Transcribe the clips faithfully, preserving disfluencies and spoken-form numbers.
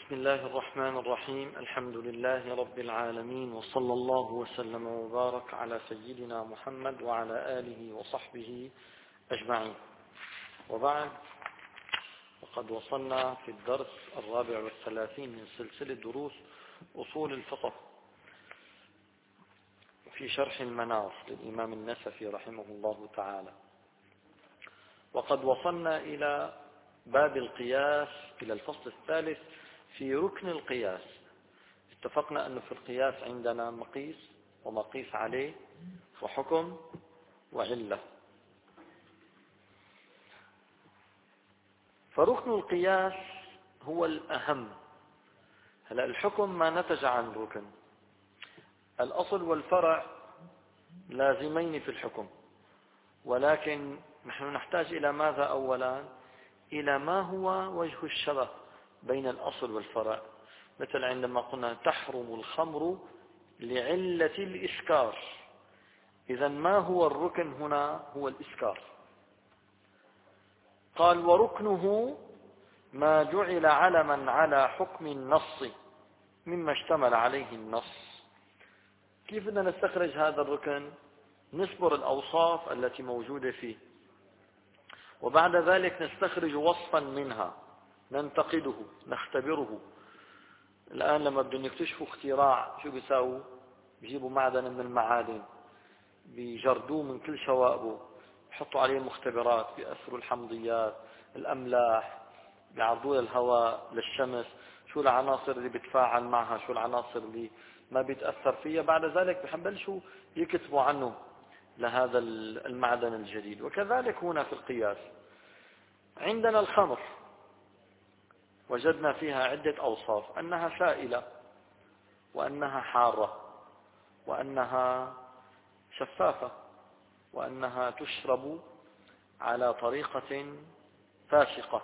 بسم الله الرحمن الرحيم. الحمد لله رب العالمين، وصلى الله وسلم وبارك على سيدنا محمد وعلى آله وصحبه أجمعين، وبعد، وقد وصلنا في الدرس الرابع والثلاثين من سلسلة دروس أصول الفقه في شرح المنار للإمام النسفي رحمه الله تعالى، وقد وصلنا إلى باب القياس، إلى الفصل الثالث في ركن القياس. اتفقنا أنه في القياس عندنا مقيس ومقيس عليه وحكم وعلة. فركن القياس هو الأهم. هلا الحكم ما نتج عن ركن. الأصل والفرع لازمين في الحكم، ولكن نحن نحتاج إلى ماذا أولا؟ إلى ما هو وجه الشبه بين الأصل والفرع. مثل عندما قلنا تحرم الخمر لعلة الإسكار، إذن ما هو الركن هنا؟ هو الإسكار. قال وركنه ما جعل علما على حكم النص مما اشتمل عليه النص. كيف بدنا نستخرج هذا الركن؟ نسبر الأوصاف التي موجودة فيه، وبعد ذلك نستخرج وصفا منها، ننتقده، نختبره. الآن لما بدهم يكتشفوا اختراع شو بيساووا؟ بيجيبوا معدن من المعادن، بيجردوه من كل شوائبه، بيحطوا عليه مختبرات، بيأثروا الحمضيات، الأملاح، بيعرضوه للهواء، للشمس، شو العناصر اللي بتفاعل معها، شو العناصر اللي ما بيتأثر فيها. بعد ذلك بيحبلشوا يكتبوا عنه لهذا المعدن الجديد. وكذلك هنا في القياس عندنا الخمر، وجدنا فيها عدة أوصاف: أنها سائلة، وأنها حارة، وأنها شفافة، وأنها تشرب على طريقة فاسقة،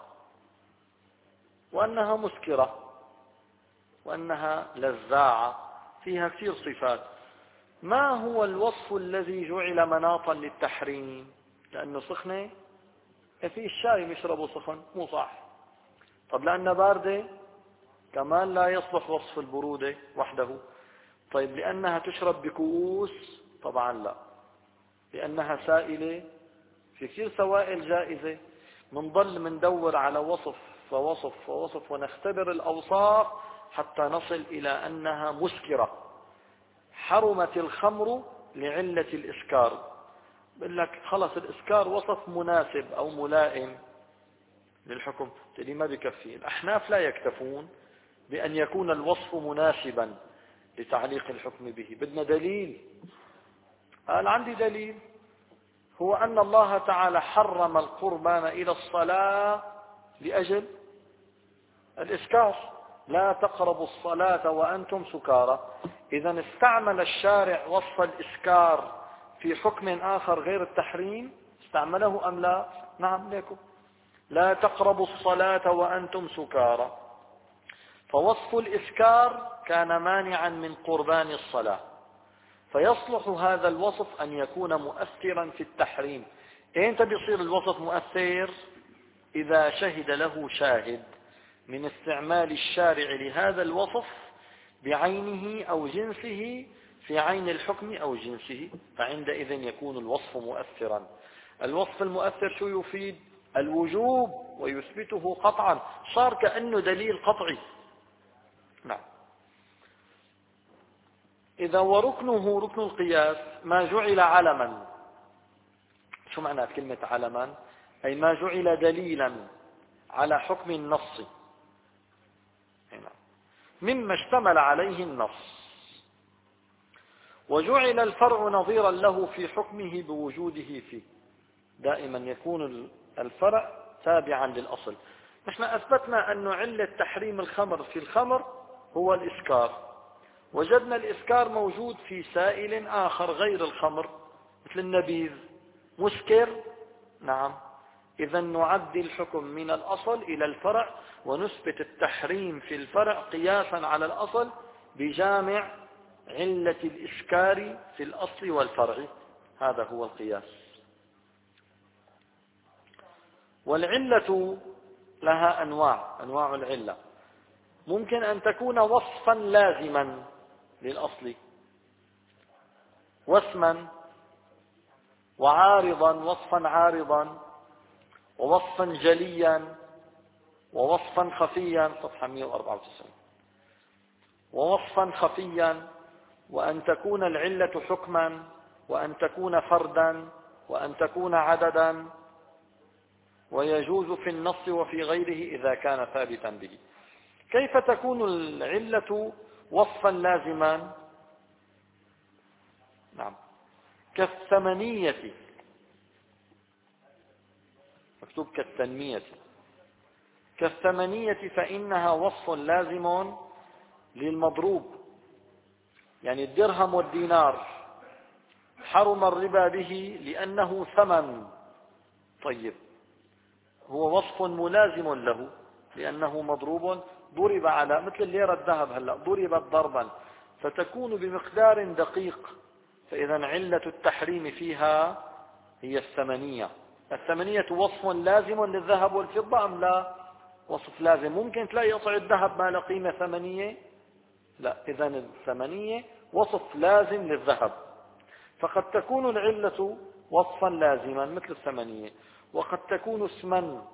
وأنها مسكرة، وأنها لذاعة. فيها كثير صفات. ما هو الوصف الذي جعل مناطا للتحريم؟ لأنه سخنة، في الشاي بيشربوا سخن، مو صح. طب لأنها باردة كمان لا يصلح وصف البرودة وحده. طيب لأنها تشرب بكؤوس؟ طبعا لا. لأنها سائلة؟ في كثير سوائل جائزة. منضل مندور على وصف فوصف فوصف ونختبر الأوصاف حتى نصل إلى أنها مسكرة. حرمت الخمر لعلة الإسكار. بقول لك خلص الإسكار وصف مناسب أو ملائم للحكم، تقولي ما بكفي. الأحناف لا يكتفون بأن يكون الوصف مناسبا لتعليق الحكم به، بدنا دليل. قال عندي دليل، هو أن الله تعالى حرم القربان إلى الصلاة لأجل الإسكار. لا تقربوا الصلاة وأنتم سكارى. إذا استعمل الشارع وصف الإسكار في حكم آخر غير التحريم، استعمله أم لا؟ نعم، لكم لا تقربوا الصلاة وأنتم سكارى. فوصف الإسكار كان مانعا من قربان الصلاة، فيصلح هذا الوصف أن يكون مؤثرا في التحريم. إمتى بيصير الوصف مؤثر؟ إذا شهد له شاهد من استعمال الشارع لهذا الوصف بعينه أو جنسه في عين الحكم أو جنسه، فعندئذ يكون الوصف مؤثرا. الوصف المؤثر شو يفيد؟ الوجوب، ويثبته قطعا، صار كأنه دليل قطعي. نعم. إذا وركنه ركن القياس ما جعل علما. شو معنى كلمة علما؟ أي ما جعل دليلا على حكم النص مما اشتمل عليه النص، وجعل الفرع نظيرا له في حكمه بوجوده فيه. دائما يكون الفرع تابعا للأصل. نحن أثبتنا أن علة تحريم الخمر في الخمر هو الإسكار. وجدنا الإسكار موجود في سائل آخر غير الخمر مثل النبيذ، مسكر. نعم. إذا نعدي الحكم من الأصل إلى الفرع، ونثبت التحريم في الفرع قياسا على الأصل بجامع علة الإسكار في الأصل والفرع. هذا هو القياس. والعلة لها أنواع، أنواع العلة. ممكن أن تكون وصفا لازما للأصل، واسما وعارضا، وصفا عارضا، ووصفا جليا، ووصفا خفيا، صفحة مئة وأربعة وتسعين، ووصفا خفيا، وأن تكون العلة حكما، وأن تكون فردا، وأن تكون عددا، ويجوز في النص وفي غيره إذا كان ثابتا به. كيف تكون العلة وصفا لازما؟ نعم، كالثمنية، مكتوب كالتنمية، كالثمنية فإنها وصف لازم للمضروب، يعني الدرهم والدينار حرم الربا به لأنه ثمن. طيب، هو وصف ملازم له لأنه مضروب، ضرب على مثل الليرة الذهب هلا ضربت ضربا، فتكون بمقدار دقيق، فإذا علة التحريم فيها هي الثمنية. الثمنية وصف لازم للذهب والفضة أم لا؟ وصف لازم. ممكن تلاقي قطع الذهب ما له قيمة ثمنية؟ لا، إذا الثمنية وصف لازم للذهب. فقد تكون العلة وصفا لازما مثل الثمنية، وقد تكون اسما.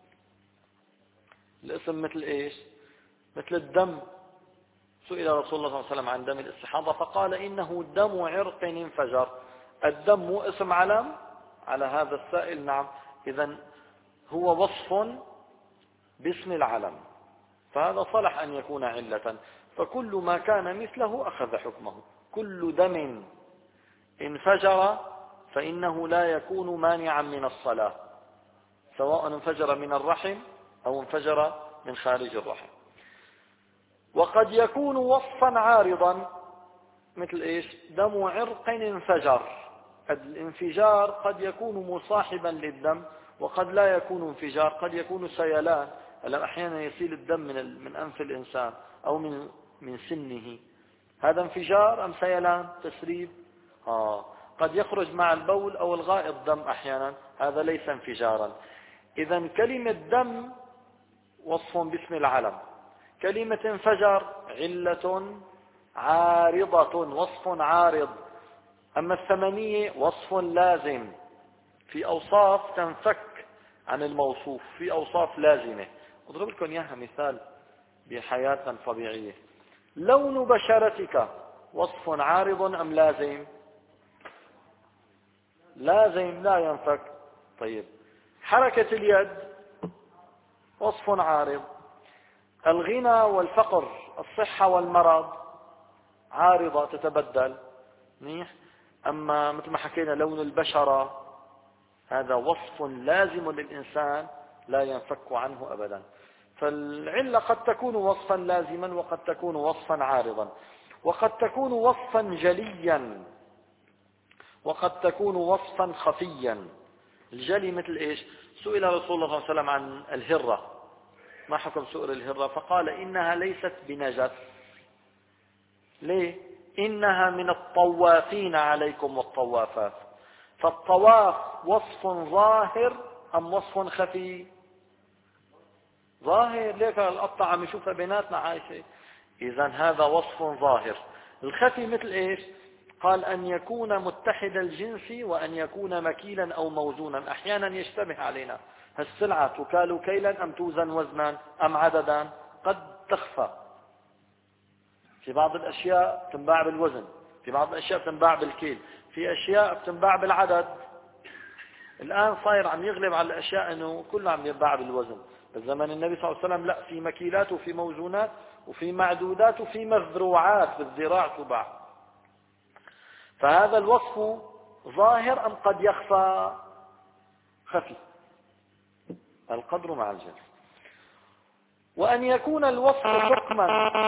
الاسم مثل ايش؟ مثل الدم. سئل رسول الله صلى الله عليه وسلم عن دم الاستحاضة فقال إنه دم عرق انفجر. الدم مو اسم علم على هذا السائل؟ نعم. إذن هو وصف باسم العلم، فهذا صلح أن يكون علة. فكل ما كان مثله أخذ حكمه. كل دم انفجر فإنه لا يكون مانعا من الصلاة، سواء انفجر من الرحم أو انفجر من خارج الرحم. وقد يكون وصفا عارضا مثل ايش؟ دم عرق انفجر. الانفجار قد يكون مصاحبا للدم وقد لا يكون انفجار، قد يكون سيلان. هلا احيانا يسيل الدم من من انف الانسان او من من سنه، هذا انفجار ام سيلان تسريب؟ اه قد يخرج مع البول او الغائط دم احيانا، هذا ليس انفجارا. اذا كلمة دم وصف باسم العلم، كلمة انفجر علة عارضة، وصف عارض. أما الثمنية وصف لازم، في أوصاف تنفك عن الموصوف، في أوصاف لازمة. أضرب لكم إياها مثال بحياتنا الطبيعية. لون بشرتك وصف عارض أم لازم؟ لازم، لا ينفك. طيب، حركة اليد وصف عارض. الغنى والفقر، الصحة والمرض عارضة تتبدل. منيح. أما مثل ما حكينا لون البشرة هذا وصف لازم للإنسان لا ينفك عنه أبدا. فالعلة قد تكون وصفا لازما وقد تكون وصفا عارضا، وقد تكون وصفا جليا وقد تكون وصفا خفيا. الجلي مثل ايش؟ سئل رسول الله صلى الله عليه وسلم عن الهرة، ما حكم سؤر الهرة؟ فقال إنها ليست بنجس. ليه؟ إنها من الطوافين عليكم والطوافات. فالطواف وصف ظاهر أم وصف خفي؟ ظاهر. ليك القطة عم يشوفها بيناتنا عايشة، إذا هذا وصف ظاهر. الخفي مثل إيش؟ قال أن يكون متحد الجنس وأن يكون مكيلا أو موزونا. أحيانا يشتبه علينا هالسلعة تكال كيلا أم توزن وزنا أم عددا، قد تخفى. في بعض الأشياء تنباع بالوزن، في بعض الأشياء تنباع بالكيل، في أشياء تنباع بالعدد. الآن صاير عم يغلب على الأشياء أنه كله عم ينباع بالوزن. بالزمن النبي صلى الله عليه وسلم لا، في مكيلات وفي موزونات وفي معدودات وفي مذروعات بالذراع تباع. فهذا الوصف ظاهر أم قد يخفى؟ خفي، القدر مع الجنس. وأن يكون الوصف حكما،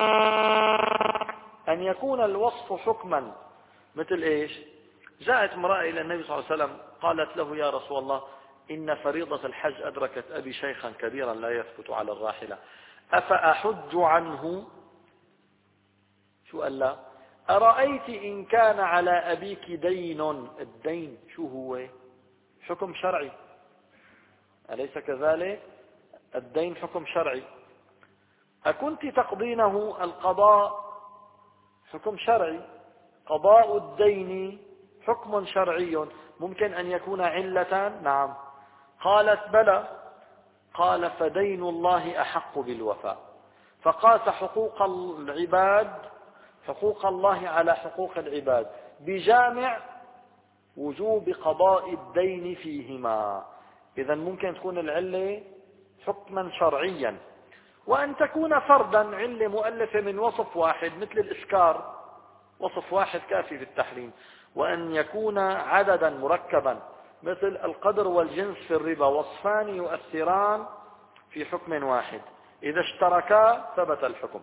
أن يكون الوصف حكما مثل إيش؟ جاءت امرأة إلى النبي صلى الله عليه وسلم قالت له يا رسول الله إن فريضة الحج أدركت أبي شيخا كبيرا لا يثبت على الراحلة أفأحج عنه؟ شو قال لا؟ أرأيت إن كان على أبيك دين. الدين شو هو؟ حكم شرعي، أليس كذلك؟ الدين حكم شرعي. أكنت تقضينه القضاء حكم شرعي، قضاء الدين حكم شرعي، ممكن أن يكون علة؟ نعم. قالت بلى. قال فدين الله أحق بالوفاء، فقاس حقوق العباد حقوق الله على حقوق العباد بجامع وجوب قضاء الدين فيهما. إذن ممكن تكون العلة حكما شرعيا، وأن تكون فردا، علة مؤلفة من وصف واحد مثل الإسكار، وصف واحد كافي في التحريم، وأن يكون عددا مركبا مثل القدر والجنس في الربا، وصفان يؤثران في حكم واحد، إذا اشتركا ثبت الحكم.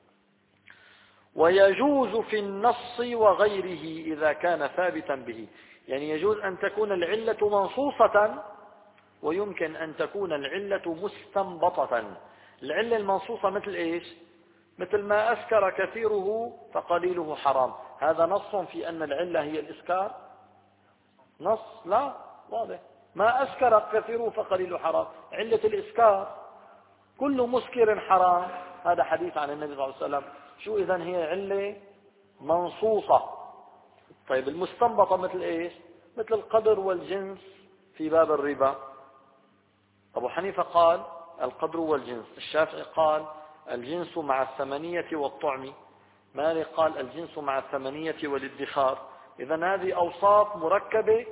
ويجوز في النص وغيره إذا كان ثابتا به، يعني يجوز أن تكون العلة منصوصة، ويمكن أن تكون العلة مستنبطة. العلة المنصوصة مثل إيش؟ مثل ما أسكر كثيره فقليله حرام، هذا نص في أن العلة هي الإسكار؟ نص؟ لا، واضح. ما أسكر كثيره فقليله حرام، علة الإسكار كل مسكر حرام، هذا حديث عن النبي صلى الله عليه وسلم. شو إذن هي علة منصوصة. طيب المستنبطة مثل إيش؟ مثل القدر والجنس في باب الربا، أبو حنيفة قال القدر والجنس، الشافعي قال الجنس مع الثمنية والطعم، مالك قال الجنس مع الثمنية والادخار. إذن هذه أوصاف مركبة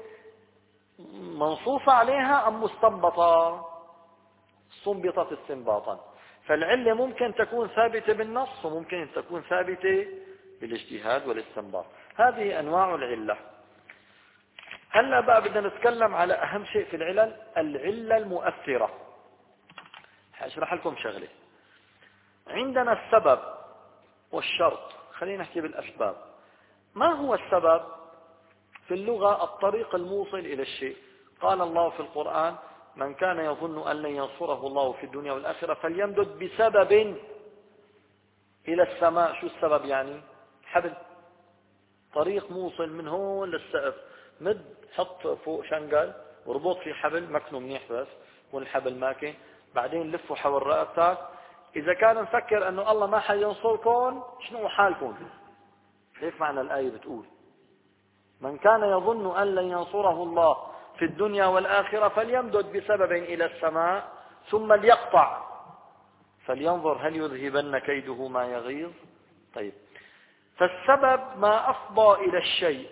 منصوصة عليها أم مستنبطة؟ استنبطت استنباطا. فالعلة ممكن تكون ثابتة بالنص، وممكن تكون ثابتة بالاجتهاد والاستنباط. هذه أنواع العلة. هلا بقى بدنا نتكلم على أهم شيء في العلل، العلة المؤثرة. هشرح لكم شغلة. عندنا السبب والشرط، خلينا نحكي بالأسباب. ما هو السبب؟ في اللغة الطريق الموصل إلى الشيء. قال الله في القرآن من كان يظن أن لن ينصره الله في الدنيا والآخرة فليمدد بسبب إلى السماء. شو السبب يعني؟ حبل، طريق موصل من هون للسقف، مد، حط فوق شنقل وربط في حبل مكنه منيح بس والحبل ماكن، بعدين لفوا حول رقبتك. إذا كان نفكر أنه الله ما حينصركم، شنو حالكم؟ هيك معنى الآية بتقول من كان يظن أن لن ينصره الله في الدنيا والآخرة فليمدد بسبب إلى السماء ثم ليقطع فلينظر هل يذهبن كيده ما يغيظ. طيب، فالسبب ما أفضى إلى الشيء،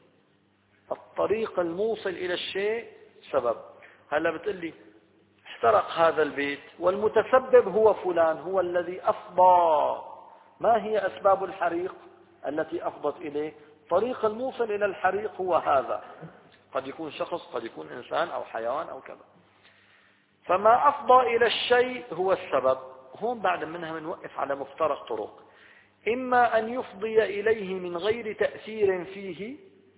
الطريق الموصل إلى الشيء سبب. هلا بتقلي احترق هذا البيت والمتسبب هو فلان، هو الذي أفضى. ما هي أسباب الحريق التي أفضت إليه؟ طريق الموصل إلى الحريق هو هذا، قد يكون شخص، قد يكون إنسان أو حيوان أو كذا. فما أفضى إلى الشيء هو السبب. هون بعد منها بنوقف على مفترق طرق، إما أن يفضي إليه من غير تأثير فيه،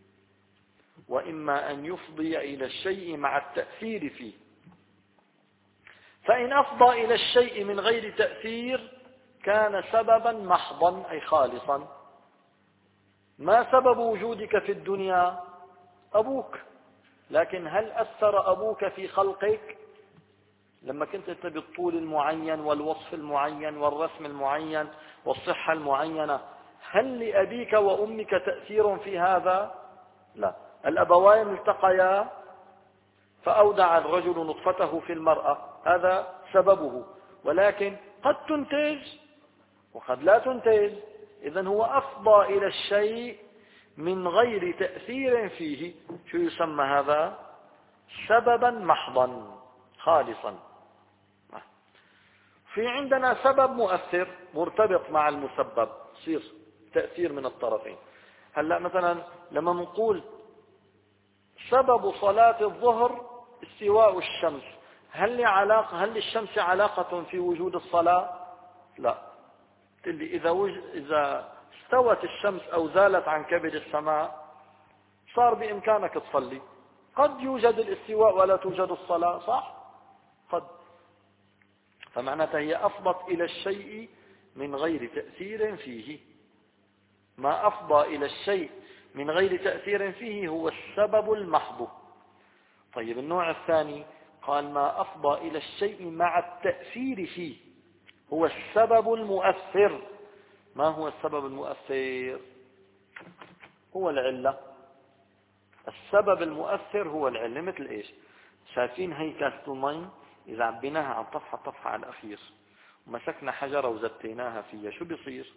وإما أن يفضي إلى الشيء مع التأثير فيه. فإن أفضى إلى الشيء من غير تأثير كان سببا محضا أي خالصا. ما سبب وجودك في الدنيا؟ أبوك، لكن هل أثر أبوك في خلقك؟ لما كنت أنت بالطول المعين والوصف المعين والرسم المعين والصحة المعينة، هل لأبيك وأمك تأثير في هذا؟ لا. الأبوان التقيا فأودع الرجل نطفته في المرأة، هذا سببه، ولكن قد تنتج وقد لا تنتج. إذن هو أفضى إلى الشيء من غير تأثير فيه. شو يسمى هذا؟ سببا محضا خالصا. في عندنا سبب مؤثر مرتبط مع المسبب، يصير تأثير من الطرفين. هلا مثلا لما نقول سبب صلاة الظهر استواء الشمس، هل لي علاقة هل للشمس علاقة في وجود الصلاة؟ لا. اللي إذا وج... إذا استوت الشمس أو زالت عن كبد السماء صار بإمكانك تصلي. قد يوجد الاستواء ولا توجد الصلاة، صح؟ قد. فمعناتها هي أفضت إلى الشيء من غير تأثير فيه. ما أفضى إلى الشيء من غير تأثير فيه هو السبب المحض. طيب النوع الثاني قال ما أفضى إلى الشيء مع التأثير فيه. هو السبب المؤثر. ما هو السبب المؤثر؟ هو العلة. السبب المؤثر هو العلة. مثل ايش؟ شايفين هي كاسة المي اذا عبيناها عن طفحة طفحة على الاخير ومسكنا حجرة وزتيناها فيها شو بيصير؟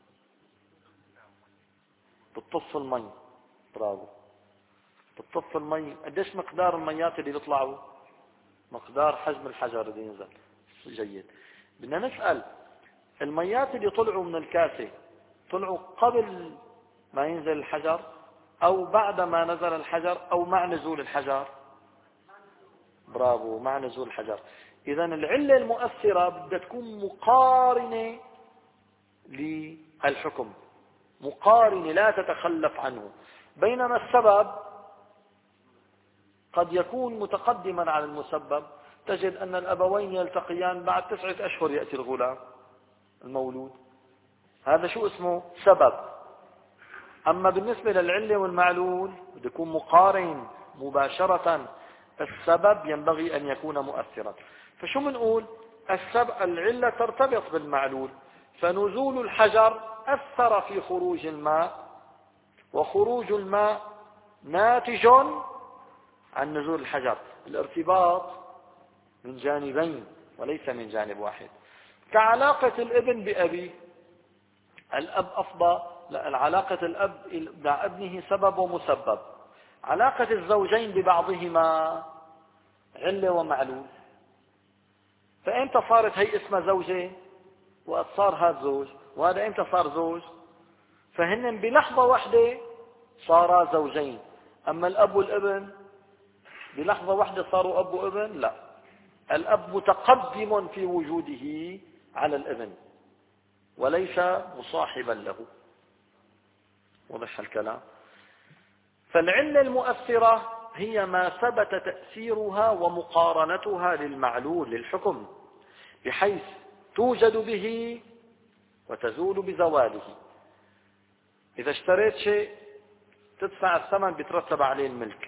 بتطف المي. برافو. بتطف المي. قديش مقدار الميات اللي بيطلعوا؟ مقدار حجم الحجر اللي ينزل. جيد. بدنا نسأل الميات اللي طلعوا من الكاسة طلعوا قبل ما ينزل الحجر او بعد ما نزل الحجر او مع نزول الحجر؟ برافو، مع نزول الحجر. اذا العلة المؤثرة بدها تكون مقارنة للحكم، مقارنة لا تتخلف عنه. بينما السبب قد يكون متقدما على المسبب. تجد أن الأبوين يلتقيان بعد تسعة أشهر يأتي الغلام المولود. هذا شو اسمه؟ سبب. أما بالنسبة للعلة والمعلول بده يكون مقارن مباشرة. السبب ينبغي أن يكون مؤثرا. فشو منقول؟ السبب العلة ترتبط بالمعلول. فنزول الحجر أثر في خروج الماء، وخروج الماء ناتج عن نزول الحجر. الارتباط من جانبين وليس من جانب واحد. كعلاقة الابن بأبيه. الأب أفضى، لا، العلاقة الأب مع ابنه سبب ومسبب. علاقة الزوجين ببعضهما علة ومعلول. فإمتى صارت هي اسمها زوجة وقد صار هذا زوج، وهذا إمتى صار زوج؟ فهن بلحظة واحدة صارا زوجين. أما الأب والابن بلحظة واحدة صاروا أب وابن؟ لا، الأب متقدم في وجوده على الابن وليس مصاحبا له. واضح الكلام؟ فالعلة المؤثرة هي ما ثبت تأثيرها ومقارنتها للمعلول للحكم بحيث توجد به وتزول بزواله. إذا اشتريت شيء تدفع الثمن بيترتب عليه الملك.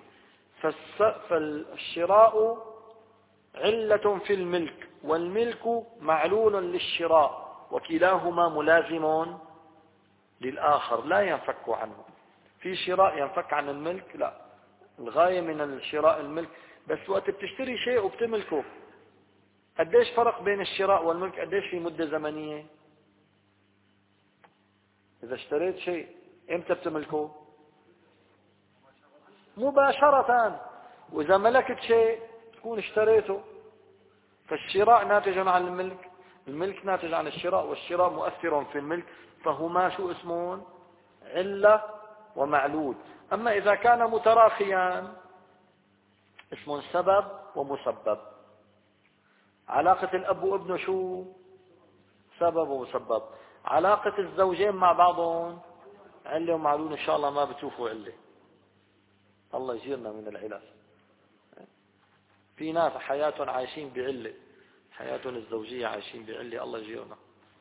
فالشراء علة في الملك والملك معلول للشراء وكلاهما ملازم للآخر لا ينفك عنه. في شراء ينفك عن الملك؟ لا، الغاية من الشراء الملك. بس وقت بتشتري شيء وبتملكه قديش فرق بين الشراء والملك؟ قديش في مدة زمنية؟ إذا اشتريت شيء امتى بتملكه؟ مباشرة. وإذا ملكت شيء تكون اشتريته. فالشراء ناتج عن الملك، الملك ناتج عن الشراء، والشراء مؤثر في الملك. فهما شو اسمون؟ علة ومعلول. أما إذا كان متراخيان اسم سبب ومسبب. علاقة الأب وابنه شو؟ سبب ومسبب. علاقة الزوجين مع بعضهم علة ومعلول. إن شاء الله ما بتشوفوا علة. الله يجيرنا من العلل. في ناس حياتهم عايشين بعلة، حياتهم الزوجية عايشين بعلة. الله يجيرنا.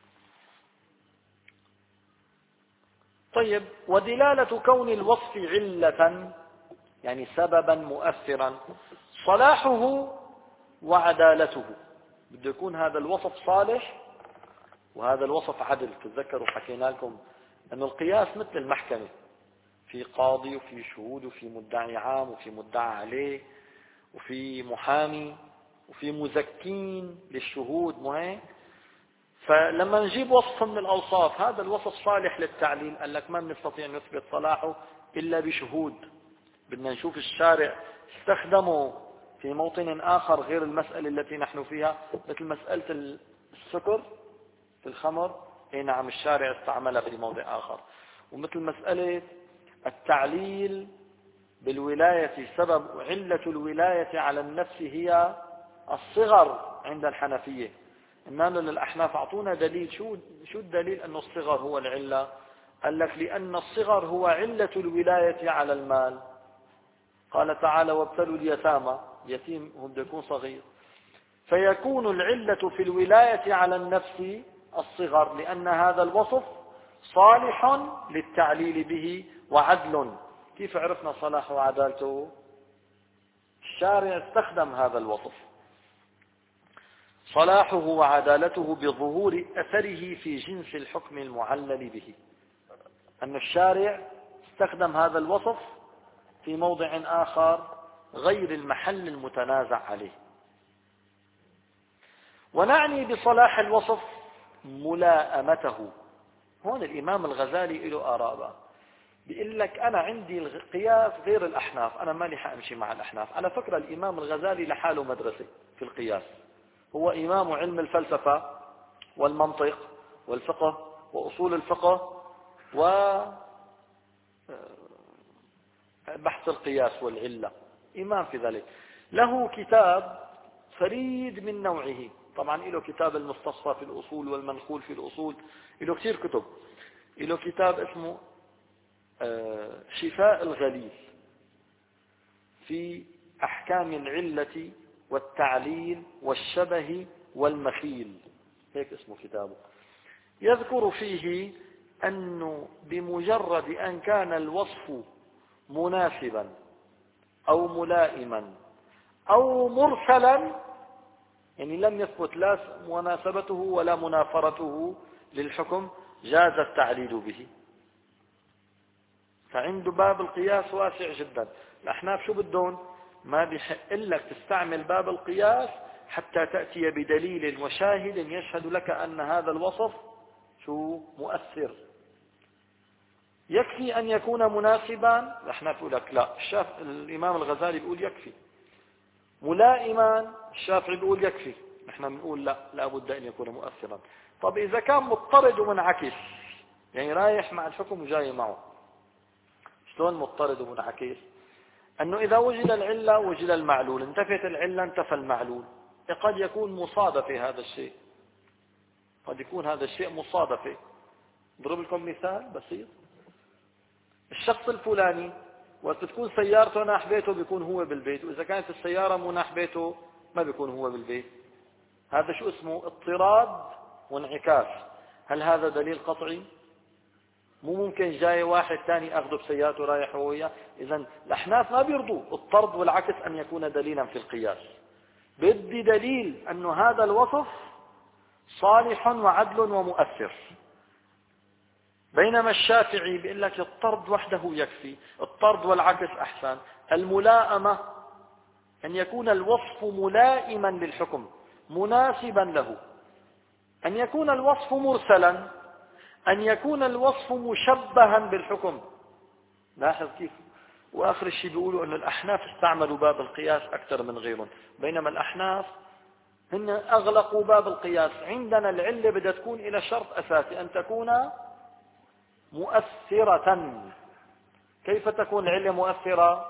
طيب، ودلالة كون الوصف علة يعني سببا مؤثرا صلاحه وعدالته. بده يكون هذا الوصف صالح وهذا الوصف عدل. تتذكروا حكينا لكم أن القياس مثل المحكمة، في قاضي وفي شهود وفي مدعي عام وفي مدعى عليه وفي محامي وفي مزكين للشهود. مو هيك؟ فلما نجيب وصف من الأوصاف هذا الوصف صالح للتعليل، قال لك ما بنستطيع نثبت صلاحه إلا بشهود. بدنا نشوف الشارع استخدمه في موطن آخر غير المسألة التي نحن فيها، مثل مسألة السكر في الخمر. اي نعم، الشارع استعملها في موضع آخر. ومثل مسألة التعليل بالولاية، سبب علة الولاية على النفس هي الصغر عند الحنفية. إنما للأحناف أعطونا دليل. شو شو الدليل أن الصغر هو العلة؟ قال لك لأن الصغر هو علة الولاية على المال. قال تعالى وابتلوا اليتامى، يتيم هو بده يكون صغير. فيكون العلة في الولاية على النفس الصغر، لأن هذا الوصف صالح للتعليل به وعدل. كيف عرفنا صلاحه وعدالته؟ الشارع استخدم هذا الوصف. صلاحه وعدالته بظهور أثره في جنس الحكم المعلل به، أن الشارع استخدم هذا الوصف في موضع آخر غير المحل المتنازع عليه. ونعني بصلاح الوصف ملائمته. هون الإمام الغزالي له آراء بقى، بيقول لك أنا عندي القياس غير الأحناف، أنا مالي حأمشي مع الأحناف. على فكرة الإمام الغزالي لحاله مدرسة في القياس، هو إمام علم الفلسفة والمنطق والفقه وأصول الفقه وبحث القياس والعلة، إمام في ذلك. له كتاب فريد من نوعه، طبعا له كتاب المستصفى في الأصول والمنخول في الأصول، له كثير كتب. له كتاب اسمه شفاء الغليل في أحكام العلة والتعليل والشبه والمخيل، هيك اسمه كتابه. يذكر فيه أنه بمجرد أن كان الوصف مناسبا أو ملائما أو مرسلا، يعني لم يثبت لا مناسبته ولا منافرته للحكم، جاز التعليل به. فعنده باب القياس واسع جدا. الأحناف شو بدون؟ ما بيحق لك تستعمل باب القياس حتى تأتي بدليل وشاهد يشهد لك أن هذا الوصف شو مؤثر. يكفي أن يكون مناسبا، الأحناف يقول لك لا، الشاف الإمام الغزالي بيقول يكفي. ملائما، الشافعي بيقول يكفي، نحن بنقول لا، لا بد أن يكون مؤثرا. طب إذا كان مضطرد ومنعكس، يعني رايح مع الحكم وجاي معه، شلون مضطرد ومنعكس؟ أنه إذا وجد العلة وجد المعلول، انتفت العلة انتفى المعلول. قد يكون مصادفة هذا الشيء، قد يكون هذا الشيء مصادفة. اضرب لكم مثال بسيط. الشخص الفلاني وقت تكون سيارته ناح بيته بيكون هو بالبيت، وإذا كانت السيارة مو ناح بيته ما بيكون هو بالبيت. هذا شو اسمه؟ اضطراد وانعكاس. هل هذا دليل قطعي؟ مو ممكن جاي واحد ثاني اخذه بسيارته رايح هو وياه. اذا الاحناف ما بيرضوا الطرد والعكس ان يكون دليلا في القياس، بدي دليل انه هذا الوصف صالح وعدل ومؤثر. بينما الشافعي بيقول لك الطرد وحده يكفي، الطرد والعكس احسن. الملائمة ان يكون الوصف ملائما للحكم مناسبا له، ان يكون الوصف مرسلا، أن يكون الوصف مشبها بالحكم. لاحظ كيف. وآخر الشيء بيقولوا أن الأحناف استعملوا باب القياس أكثر من غيرهم، بينما الأحناف هن أغلقوا باب القياس. عندنا العلة بدها تكون إلى شرط أساسي، أن تكون مؤثرة. كيف تكون العلة مؤثرة؟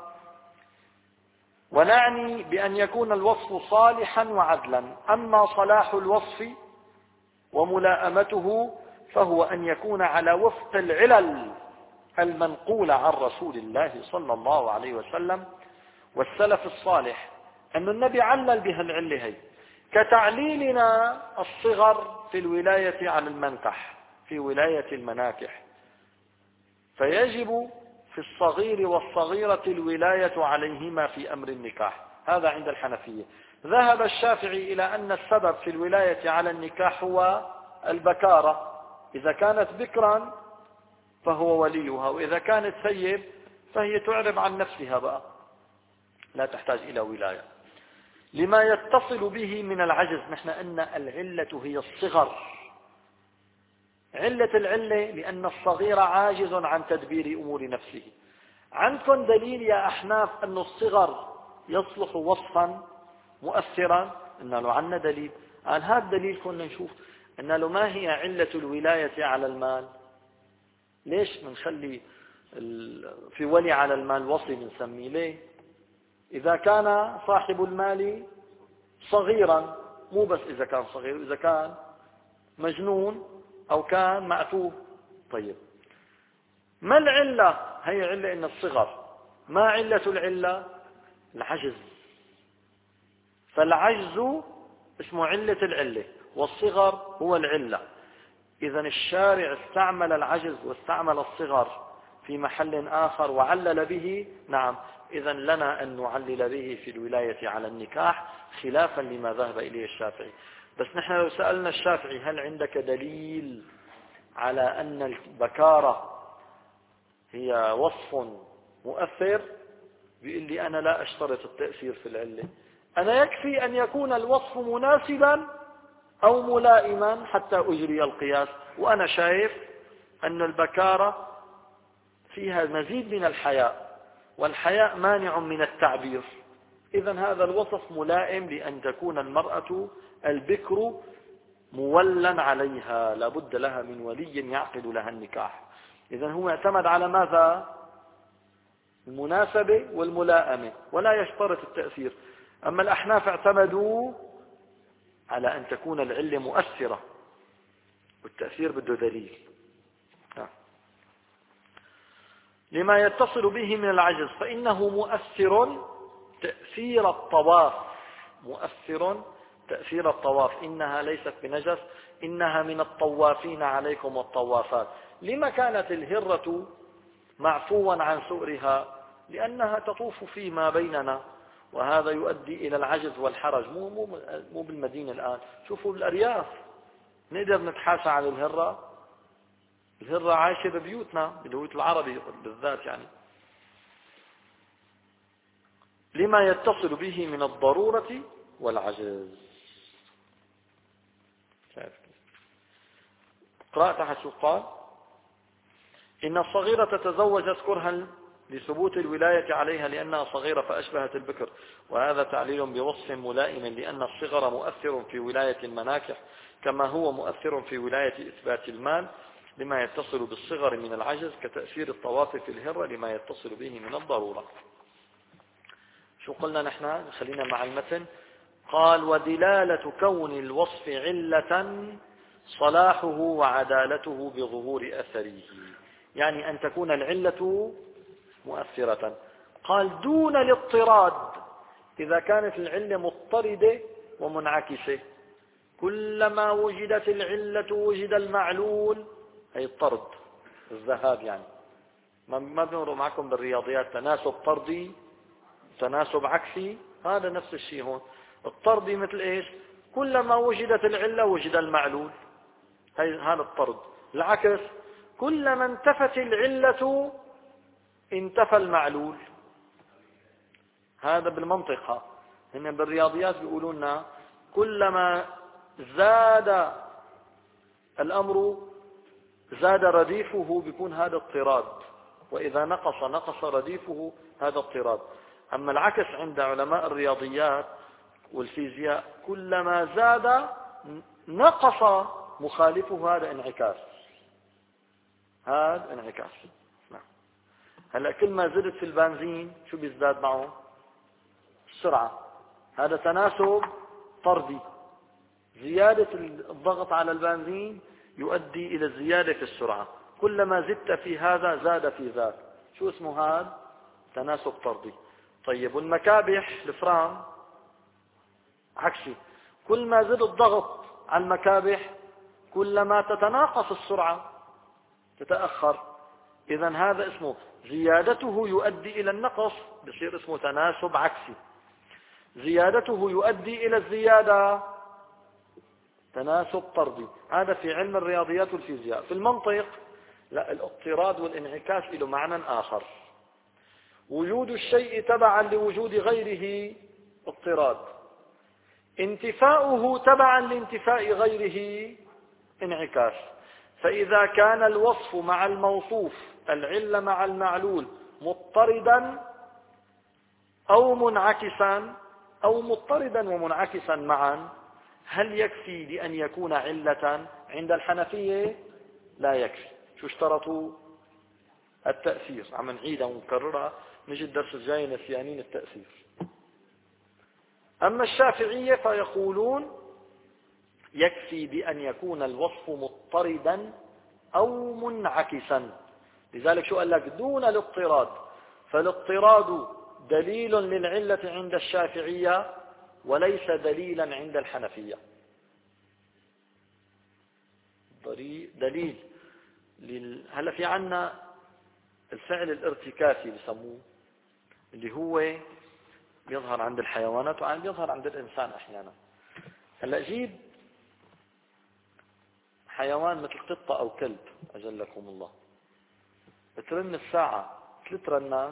ونعني بأن يكون الوصف صالحا وعدلا. أما صلاح الوصف وملائمته فهو أن يكون على وفق العلل المنقولة عن رسول الله صلى الله عليه وسلم والسلف الصالح. أن النبي علل بها العلة هي، كتعليلنا الصغر في الولاية على المنكح في ولاية المناكح، فيجب في الصغير والصغيرة الولاية عليهما في أمر النكاح. هذا عند الحنفية. ذهب الشافعي إلى أن السبب في الولاية على النكاح هو البكارة، إذا كانت بكرا فهو وليها، وإذا كانت ثيب فهي تعرب عن نفسها بقى، لا تحتاج إلى ولاية لما يتصل به من العجز. نحن أن العلة هي الصغر، علة العلة لأن الصغير عاجز عن تدبير أمور نفسه. عندكم دليل يا أحناف أن الصغر يصلح وصفا مؤثرا؟ إن له عنا دليل. قال هذا الدليل كنا نشوف إن له ما هي علة الولاية على المال. ليش بنخلي في ولي على المال وصي بنسميه ليه؟ إذا كان صاحب المال صغيرا، مو بس إذا كان صغير، إذا كان مجنون أو كان معتوه. طيب ما العلة؟ هي علة إن الصغر. ما علة العلة؟ العجز. فالعجز اسمه علة العلة والصغر هو العلة. إذا الشارع استعمل العجز واستعمل الصغر في محل آخر وعلل به. نعم، إذا لنا أن نعلل به في الولاية على النكاح خلافا لما ذهب إليه الشافعي. بس نحن لو سألنا الشافعي هل عندك دليل على أن البكارة هي وصف مؤثر، بيقول لي أنا لا أشترط التأثير في العلة، أنا يكفي أن يكون الوصف مناسبا أو ملائما حتى أجري القياس. وأنا شايف أن البكارة فيها مزيد من الحياء، والحياء مانع من التعبير، إذا هذا الوصف ملائم لأن تكون المرأة البكر مولا عليها، لابد لها من ولي يعقد لها النكاح. إذا هو اعتمد على ماذا؟ المناسبة والملائمة، ولا يشترط التأثير. أما الأحناف اعتمدوا على أن تكون العلة مؤثرة، والتأثير بده دليل. لما يتصل به من العجز فإنه مؤثر تأثير الطواف، مؤثر تأثير الطواف، إنها ليست بنجس، إنها من الطوافين عليكم والطوافات. لما كانت الهرة معفوا عن سؤرها؟ لأنها تطوف فيما بيننا، وهذا يؤدي إلى العجز والحرج. مو, مو, مو بالمدينة الآن، شوفوا بالأرياف نقدر نتحاشى على الهرة. الهرة عايشة ببيوتنا، ببيوت العربي بالذات يعني. لما يتصل به من الضرورة والعجز. قرأت تحت شو قال؟ إن الصغيرة تزوجت كرها لثبوت الولاية عليها لأنها صغيرة فأشبهت البكر، وهذا تعليل بوصف ملائم لأن الصغر مؤثر في ولاية المناكح كما هو مؤثر في ولاية إثبات المال، لما يتصل بالصغر من العجز كتأثير الطواف في الهرة لما يتصل به من الضرورة. شو قلنا نحن؟ خلينا مع المتن. قال: ودلالة كون الوصف علة صلاحه وعدالته بظهور أثره، يعني أن تكون العلة مؤثرة. قال: دون الاضطراد، إذا كانت العلة مضطردة ومنعكسة، كلما وجدت العلة وجد المعلول، هي الطرد، الذهاب يعني. ما بنمر معكم بالرياضيات تناسب طردي تناسب عكسي؟ هذا نفس الشيء هون. الطردي مثل ايش؟ كلما وجدت العلة وجد المعلول، هي هذا الطرد. العكس، كلما انتفت العلة انتفى المعلول. هذا بالمنطقة. هن بالرياضيات بيقولوا لنا كلما زاد الأمر زاد رديفه، بيكون هذا اضطراد، وإذا نقص نقص رديفه، هذا اضطراد. أما العكس عند علماء الرياضيات والفيزياء، كلما زاد نقص مخالفه، هذا انعكاس، هذا انعكاس. نعم. هلا كل ما زدت في البنزين شو بيزداد معه؟ السرعة. هذا تناسب طردي. زيادة الضغط على البنزين يؤدي إلى الزيادة في السرعة، كلما زدت في هذا زاد في ذاك. شو اسمه هذا؟ تناسب طردي. طيب، والمكابح الفرام عكسي، كل ما زد الضغط على المكابح كلما تتناقص السرعة، تتأخر. إذا هذا اسمه زيادته يؤدي إلى النقص، بصير اسمه تناسب عكسي. زيادته يؤدي إلى الزيادة، تناسب طردي. هذا في علم الرياضيات والفيزياء. في المنطق لا، الاضطراد والانعكاس له معنى آخر. وجود الشيء تبعا لوجود غيره اضطراد، انتفاؤه تبعا لانتفاء غيره انعكاس. فإذا كان الوصف مع الموصوف، العلة مع المعلول، مضطردا أو منعكسا أو مضطردا ومنعكسا معا، هل يكفي لأن يكون علة؟ عند الحنفية لا يكفي. شو اشترطوا؟ التأثير. عم نعيدها ونكررها، نجي الدرس الجاي نسيانين التأثير. أما الشافعية فيقولون يكفي بأن يكون الوصف مضطردا أو منعكسا. لذلك شو قال لك؟ دون الاضطراد. فالاضطراد دليل للعلة عند الشافعية وليس دليلا عند الحنفية. دليل لل... هلا في عنا الفعل الارتكاسي بسموه، اللي هو بيظهر عند الحيوانات وعند بيظهر عند الإنسان أحيانا. هلا جيب حيوان مثل قطة أو كلب أجلكم الله، بترن الساعة ثلاث رنات،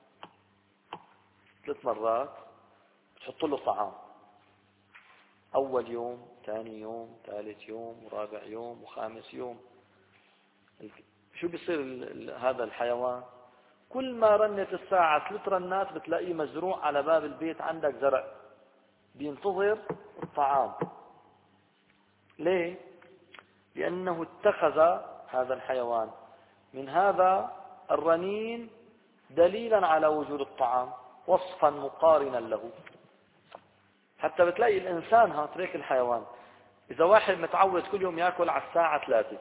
ثلاث مرات، بتحط له طعام، أول يوم، ثاني يوم، ثالث يوم، ورابع يوم، وخامس يوم. شو بيصير هذا الحيوان؟ كل ما رنت الساعة ثلاث رنات بتلاقيه مزروع على باب البيت عندك زرع، بينتظر الطعام. ليه؟ لأنه اتخذ هذا الحيوان من هذا الرنين دليلا على وجود الطعام، وصفا مقارنا له. حتى بتلاقي الإنسان هاتريك الحيوان، إذا واحد متعود كل يوم يأكل على الساعة ثلاثة،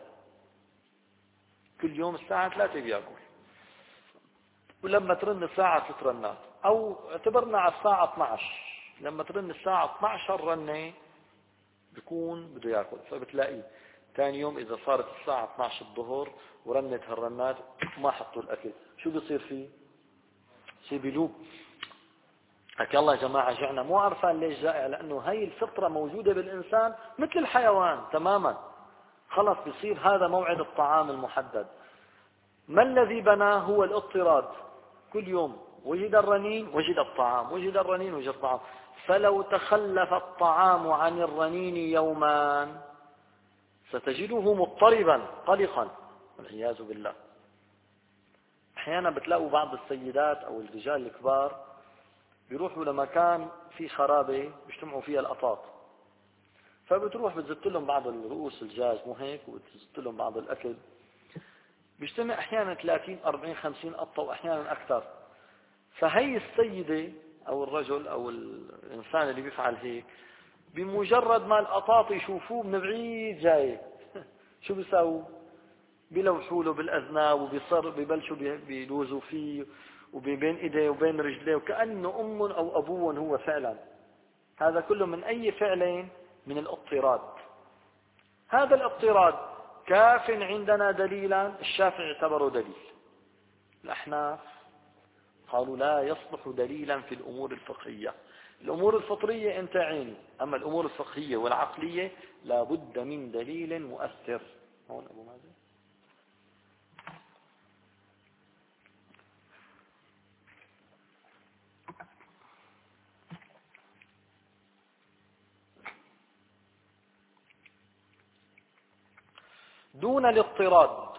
كل يوم الساعة ثلاثة بيأكل، ولما ترن الساعة ثلاث رنات، أو اعتبرنا على الساعة اثني عشر، لما ترن الساعة اثني عشر رنة بيكون بده يأكل. فبتلاقيه ثاني يوم إذا صارت الساعة اثني عشر الظهر ورنت هالرنات ما حطوا الأكل، شو بيصير فيه؟ شي بيلوب، حكى الله يا جماعة جعنا مو عارفان ليش جائع، لأنه هاي الفطرة موجودة بالإنسان مثل الحيوان تماما. خلص بيصير هذا موعد الطعام المحدد. ما الذي بناه؟ هو الاضطراد. كل يوم وجد الرنين وجد الطعام، وجد الرنين وجد الطعام. فلو تخلف الطعام عن الرنين يوما ستجده مضطربا قلقا والعياذ بالله. احيانا بتلاقوا بعض السيدات او الرجال الكبار بيروحوا لمكان في خرابة بيجتمعوا فيها القطاط، فبتروح بتزت لهم بعض الرؤوس الدجاج مو هيك، وبتزت لهم بعض الاكل. بيجتمع احيانا ثلاثين أربعين خمسين قطة واحيانا اكثر. فهي السيدة او الرجل او الانسان اللي بيفعل هيك، بمجرد ما القطاط يشوفوه من بعيد جاي شو بيساووا؟ بيلوحوا له بالاذناب وبيصر ببلشوا بيلوزوا فيه وبين ايديه وبين رجليه وكأنه ام او ابوه هو فعلا. هذا كله من اي فعلين؟ من الاضطراد. هذا الاضطراد كاف عندنا دليلا، الشافعي اعتبره دليل، الاحناف قالوا لا يصلح دليلا في الامور الفقهية. الامور الفطرية انت عيني، اما الامور الفقهية والعقلية لابد من دليل مؤثر. هون ابو مازن. دون الاضطراد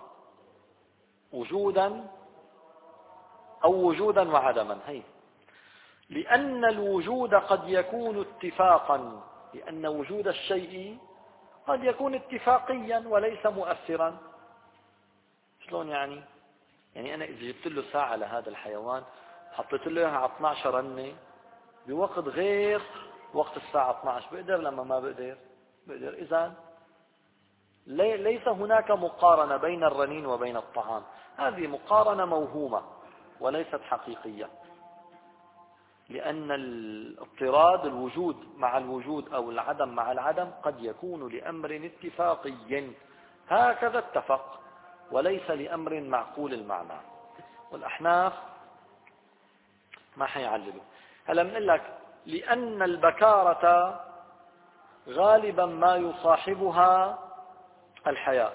وجودا أو وجودا وعدما. هي لأن الوجود قد يكون اتفاقا، لأن وجود الشيء قد يكون اتفاقيا وليس مؤثرا. شلون يعني؟ يعني أنا إذا جبت له ساعة لهذا الحيوان حطيت له إياها على اثني عشر رنة بوقت غير وقت الساعة اثني عشر، بقدر لما ما بقدر؟ بقدر. إذن ليس هناك مقارنة بين الرنين وبين الطعام، هذه مقارنة موهومة وليست حقيقية. لأن الاضطراد الوجود مع الوجود أو العدم مع العدم قد يكون لأمر اتفاقي هكذا اتفق، وليس لأمر معقول المعنى. والأحناف ما حيعللوا. هلا بنقول لك لأن البكارة غالبا ما يصاحبها الحياة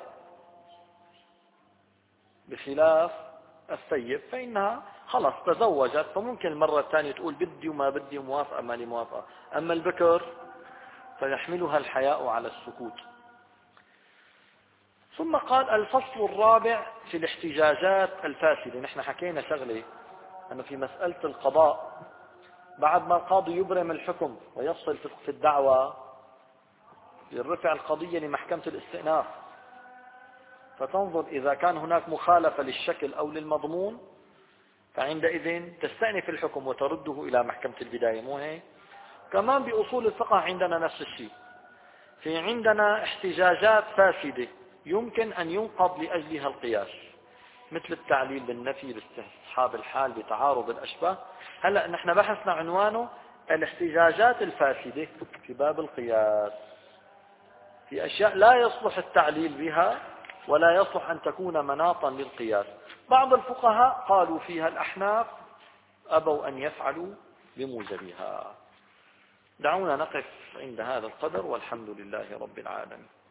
بخلاف السيب، فإنها خلص تزوجت فممكن المرة الثانية تقول بدي وما بدي وموافقة مالي موافقة. أما البكر فيحملها الحياء على السكوت. ثم قال الفصل الرابع في الاحتجاجات الفاسدة. نحن حكينا شغلة أنه في مسألة القضاء بعد ما القاضي يبرم الحكم ويفصل في الدعوة يرفع القضية لمحكمة الاستئناف، فتنظر إذا كان هناك مخالفة للشكل أو للمضمون فعندئذ تستأنف الحكم وترده إلى محكمة البداية. مو هيك؟ كمان بأصول الفقه عندنا نفس الشيء. في عندنا احتجاجات فاسدة يمكن أن ينقض لأجلها القياس، مثل التعليل بالنفي باستصحاب الحال بتعارض الأشباه. هلأ نحن بحثنا عنوانه الاحتجاجات الفاسدة في باب القياس. في أشياء لا يصلح التعليل بها ولا يصلح أن تكون مناطا للقياس. بعض الفقهاء قالوا فيها، الأحناف أبوا أن يفعلوا بموجبها. دعونا نقف عند هذا القدر، والحمد لله رب العالمين.